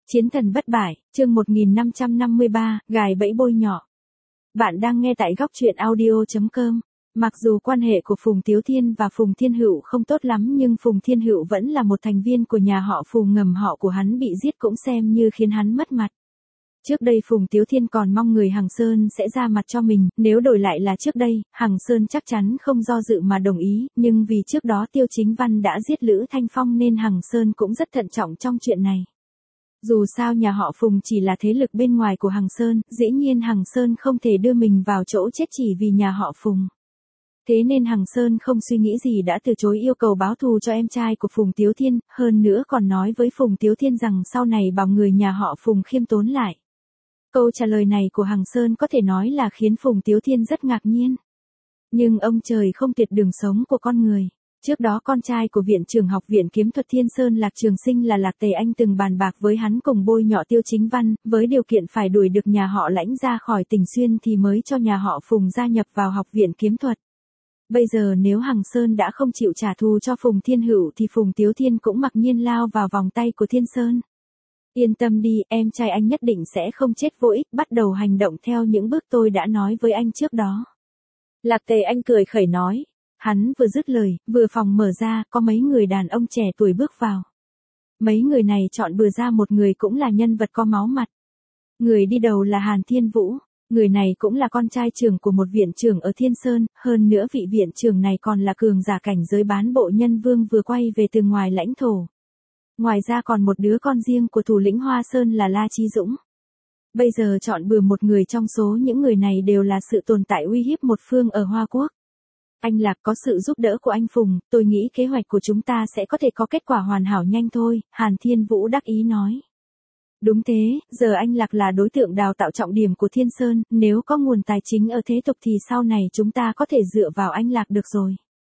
Chiến thần bất bại, chương 1553, gài bẫy bôi nhọ. Bạn đang nghe tại góc truyện audio.com. Mặc dù quan hệ của Phùng Tiếu Thiên và Phùng Thiên Hữu không tốt lắm nhưng Phùng Thiên Hữu vẫn là một thành viên của nhà họ Phùng, ngầm họ của hắn bị giết cũng xem như khiến hắn mất mặt. Trước đây Phùng Tiếu Thiên còn mong người Hằng Sơn sẽ ra mặt cho mình, nếu đổi lại là trước đây, Hằng Sơn chắc chắn không do dự mà đồng ý, nhưng vì trước đó Tiêu Chính Văn đã giết Lữ Thanh Phong nên Hằng Sơn cũng rất thận trọng trong chuyện này. Dù sao nhà họ Phùng chỉ là thế lực bên ngoài của Hằng Sơn, dĩ nhiên Hằng Sơn không thể đưa mình vào chỗ chết chỉ vì nhà họ Phùng. Thế nên Hằng Sơn không suy nghĩ gì đã từ chối yêu cầu báo thù cho em trai của Phùng Tiếu Thiên, hơn nữa còn nói với Phùng Tiếu Thiên rằng sau này bảo người nhà họ Phùng khiêm tốn lại. Câu trả lời này của Hằng Sơn có thể nói là khiến Phùng Tiếu Thiên rất ngạc nhiên. Nhưng ông trời không tuyệt đường sống của con người. Trước đó con trai của Viện trưởng Học viện Kiếm thuật Thiên Sơn Lạc Trường Sinh là Lạc Tề Anh từng bàn bạc với hắn cùng bôi nhọ Tiêu Chính Văn, với điều kiện phải đuổi được nhà họ Lãnh ra khỏi Tỉnh Xuyên thì mới cho nhà họ Phùng gia nhập vào Học viện Kiếm thuật. Bây giờ nếu Hằng Sơn đã không chịu trả thù cho Phùng Thiên Hữu thì Phùng Tiếu Thiên cũng mặc nhiên lao vào vòng tay của Thiên Sơn. Yên tâm đi, em trai anh nhất định sẽ không chết vô ích, bắt đầu hành động theo những bước tôi đã nói với anh trước đó. Lạc Tề Anh cười khẩy nói. Hắn vừa dứt lời, vừa phòng mở ra, có mấy người đàn ông trẻ tuổi bước vào. Mấy người này chọn bừa ra một người cũng là nhân vật có máu mặt. Người đi đầu là Hàn Thiên Vũ, người này cũng là con trai trưởng của một viện trưởng ở Thiên Sơn, hơn nữa vị viện trưởng này còn là cường giả cảnh giới bán bộ nhân vương vừa quay về từ ngoài lãnh thổ. Ngoài ra còn một đứa con riêng của thủ lĩnh Hoa Sơn là La Chí Dũng. Bây giờ chọn bừa một người trong số những người này đều là sự tồn tại uy hiếp một phương ở Hoa Quốc. Anh Lạc, có sự giúp đỡ của anh Phùng, tôi nghĩ kế hoạch của chúng ta sẽ có thể có kết quả hoàn hảo nhanh thôi, Hàn Thiên Vũ đắc ý nói. Đúng thế, giờ anh Lạc là đối tượng đào tạo trọng điểm của Thiên Sơn, nếu có nguồn tài chính ở thế tục thì sau này chúng ta có thể dựa vào anh Lạc được rồi.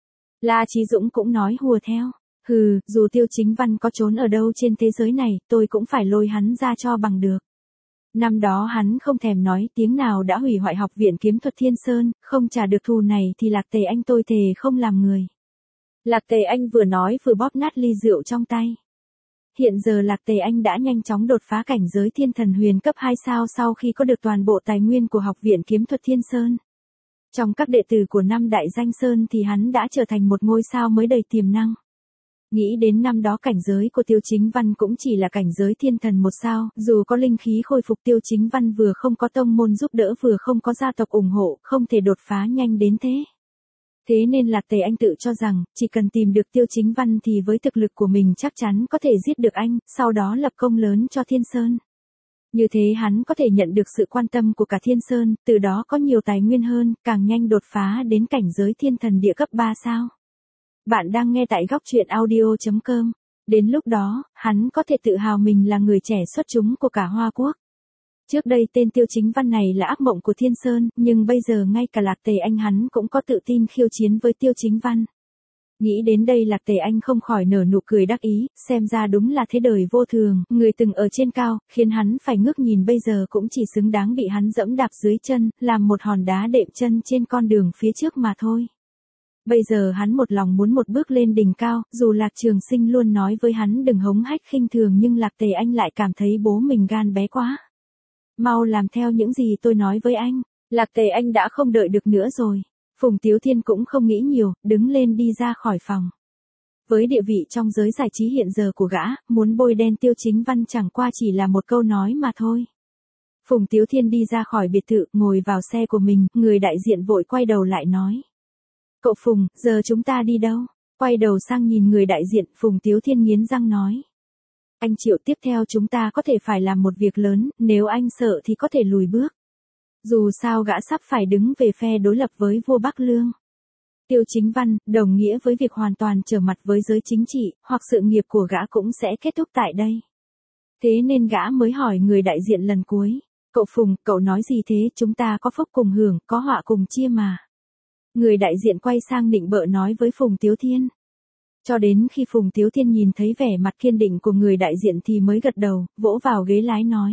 La Chí Dũng cũng nói hùa theo. Hừ, dù Tiêu Chính Văn có trốn ở đâu trên thế giới này, tôi cũng phải lôi hắn ra cho bằng được. Năm đó hắn không thèm nói tiếng nào đã hủy hoại Học viện Kiếm thuật Thiên Sơn, không trả được thù này thì Lạc Tề Anh tôi thề không làm người. Lạc Tề Anh vừa nói vừa bóp nát ly rượu trong tay. Hiện giờ Lạc Tề Anh đã nhanh chóng đột phá cảnh giới Thiên Thần Huyền cấp 2 sao sau khi có được toàn bộ tài nguyên của Học viện Kiếm thuật Thiên Sơn. Trong các đệ tử của năm đại danh sơn thì hắn đã trở thành một ngôi sao mới đầy tiềm năng. Nghĩ đến năm đó cảnh giới của Tiêu Chính Văn cũng chỉ là cảnh giới thiên thần một sao, dù có linh khí khôi phục Tiêu Chính Văn vừa không có tông môn giúp đỡ vừa không có gia tộc ủng hộ, không thể đột phá nhanh đến thế. Thế nên Lạc Tề Anh tự cho rằng, chỉ cần tìm được Tiêu Chính Văn thì với thực lực của mình chắc chắn có thể giết được anh, sau đó lập công lớn cho Thiên Sơn. Như thế hắn có thể nhận được sự quan tâm của cả Thiên Sơn, từ đó có nhiều tài nguyên hơn, càng nhanh đột phá đến cảnh giới thiên thần địa cấp 3 sao. Bạn đang nghe tại góc truyện audio.com. Đến lúc đó, hắn có thể tự hào mình là người trẻ xuất chúng của cả Hoa Quốc. Trước đây tên Tiêu Chính Văn này là ác mộng của Thiên Sơn, nhưng bây giờ ngay cả Lạc Tề Anh hắn cũng có tự tin khiêu chiến với Tiêu Chính Văn. Nghĩ đến đây Lạc Tề Anh không khỏi nở nụ cười đắc ý, xem ra đúng là thế đời vô thường, người từng ở trên cao, khiến hắn phải ngước nhìn bây giờ cũng chỉ xứng đáng bị hắn dẫm đạp dưới chân, làm một hòn đá đệm chân trên con đường phía trước mà thôi. Bây giờ hắn một lòng muốn một bước lên đỉnh cao, dù Lạc Trường Sinh luôn nói với hắn đừng hống hách khinh thường nhưng Lạc Tề Anh lại cảm thấy bố mình gan bé quá. Mau làm theo những gì tôi nói với anh. Lạc Tề Anh đã không đợi được nữa rồi. Phùng Tiếu Thiên cũng không nghĩ nhiều, đứng lên đi ra khỏi phòng. Với địa vị trong giới giải trí hiện giờ của gã, muốn bôi đen Tiêu Chính Văn chẳng qua chỉ là một câu nói mà thôi. Phùng Tiếu Thiên đi ra khỏi biệt thự, ngồi vào xe của mình, người đại diện vội quay đầu lại nói. Cậu Phùng, giờ chúng ta đi đâu? Quay đầu sang nhìn người đại diện, Phùng Tiếu Thiên nghiến răng nói. Anh Triệu, tiếp theo chúng ta có thể phải làm một việc lớn, nếu anh sợ thì có thể lùi bước. Dù sao gã sắp phải đứng về phe đối lập với vua Bắc Lương. Tiêu Chính Văn, đồng nghĩa với việc hoàn toàn trở mặt với giới chính trị, hoặc sự nghiệp của gã cũng sẽ kết thúc tại đây. Thế nên gã mới hỏi người đại diện lần cuối. Cậu Phùng, cậu nói gì thế, chúng ta có phúc cùng hưởng, có họa cùng chia mà. Người đại diện quay sang nịnh bợ nói với Phùng Tiếu Thiên. Cho đến khi Phùng Tiếu Thiên nhìn thấy vẻ mặt kiên định của người đại diện thì mới gật đầu, vỗ vào ghế lái nói.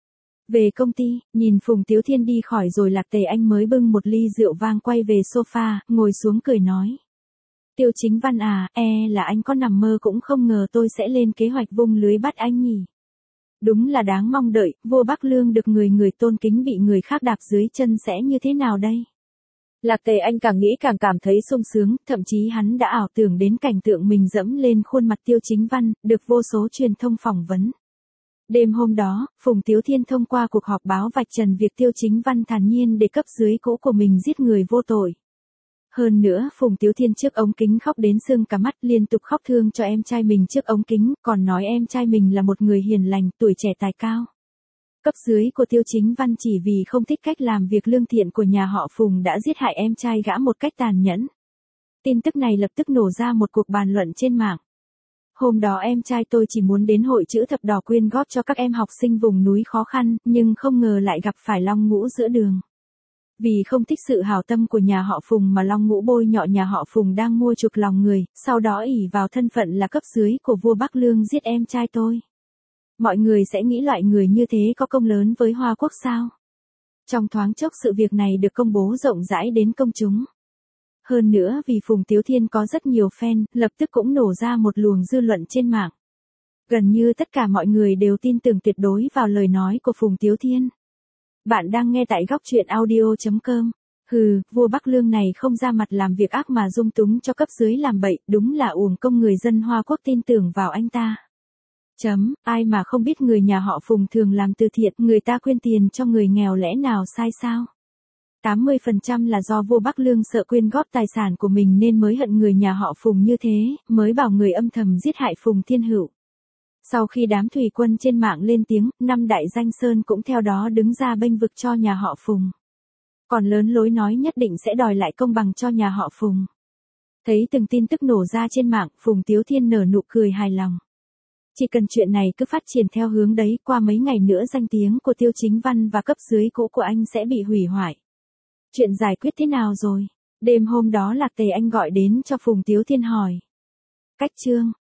Về công ty, nhìn Phùng Tiếu Thiên đi khỏi rồi Lạc Tề Anh mới bưng một ly rượu vang quay về sofa, ngồi xuống cười nói. Tiêu Chính Văn à, là anh có nằm mơ cũng không ngờ tôi sẽ lên kế hoạch vung lưới bắt anh nhỉ. Đúng là đáng mong đợi, vua Bắc Lương được người người tôn kính bị người khác đạp dưới chân sẽ như thế nào đây? Lạc Tề Anh càng nghĩ càng cảm thấy sung sướng, thậm chí hắn đã ảo tưởng đến cảnh tượng mình dẫm lên khuôn mặt Tiêu Chính Văn, được vô số truyền thông phỏng vấn. Đêm hôm đó, Phùng Tiếu Thiên thông qua cuộc họp báo vạch trần việc Tiêu Chính Văn thản nhiên để cấp dưới cũ của mình giết người vô tội. Hơn nữa, Phùng Tiếu Thiên trước ống kính khóc đến sưng cả mắt, liên tục khóc thương cho em trai mình trước ống kính, còn nói em trai mình là một người hiền lành, tuổi trẻ tài cao. Cấp dưới của Tiêu Chính Văn chỉ vì không thích cách làm việc lương thiện của nhà họ Phùng đã giết hại em trai gã một cách tàn nhẫn. Tin tức này lập tức nổ ra một cuộc bàn luận trên mạng. Hôm đó em trai tôi chỉ muốn đến hội chữ thập đỏ quyên góp cho các em học sinh vùng núi khó khăn, nhưng không ngờ lại gặp phải Long Ngũ giữa đường. Vì không thích sự hảo tâm của nhà họ Phùng mà Long Ngũ bôi nhọ nhà họ Phùng đang mua chuộc lòng người, sau đó ỷ vào thân phận là cấp dưới của vua Bắc Lương giết em trai tôi. Mọi người sẽ nghĩ loại người như thế có công lớn với Hoa Quốc sao? Trong thoáng chốc sự việc này được công bố rộng rãi đến công chúng. Hơn nữa vì Phùng Tiếu Thiên có rất nhiều fan, lập tức cũng nổ ra một luồng dư luận trên mạng. Gần như tất cả mọi người đều tin tưởng tuyệt đối vào lời nói của Phùng Tiếu Thiên. Bạn đang nghe tại góc truyện audio.com. Hừ, vua Bắc Lương này không ra mặt làm việc ác mà dung túng cho cấp dưới làm bậy, đúng là uổng công người dân Hoa Quốc tin tưởng vào anh ta. Ai mà không biết người nhà họ Phùng thường làm từ thiện, người ta quyên tiền cho người nghèo lẽ nào sai sao? 80% là do vua Bắc Lương sợ quyên góp tài sản của mình nên mới hận người nhà họ Phùng như thế, mới bảo người âm thầm giết hại Phùng Thiên Hữu. Sau khi đám thủy quân trên mạng lên tiếng, 5 đại danh sơn cũng theo đó đứng ra bênh vực cho nhà họ Phùng. Còn lớn lối nói nhất định sẽ đòi lại công bằng cho nhà họ Phùng. Thấy từng tin tức nổ ra trên mạng, Phùng Tiếu Thiên nở nụ cười hài lòng. Chỉ cần chuyện này cứ phát triển theo hướng đấy, qua mấy ngày nữa danh tiếng của Tiêu Chính Văn và cấp dưới cũ của anh sẽ bị hủy hoại. Chuyện giải quyết thế nào rồi? Đêm hôm đó Lạc Tề Anh gọi đến cho Phùng Tiếu Thiên hỏi. Cách chương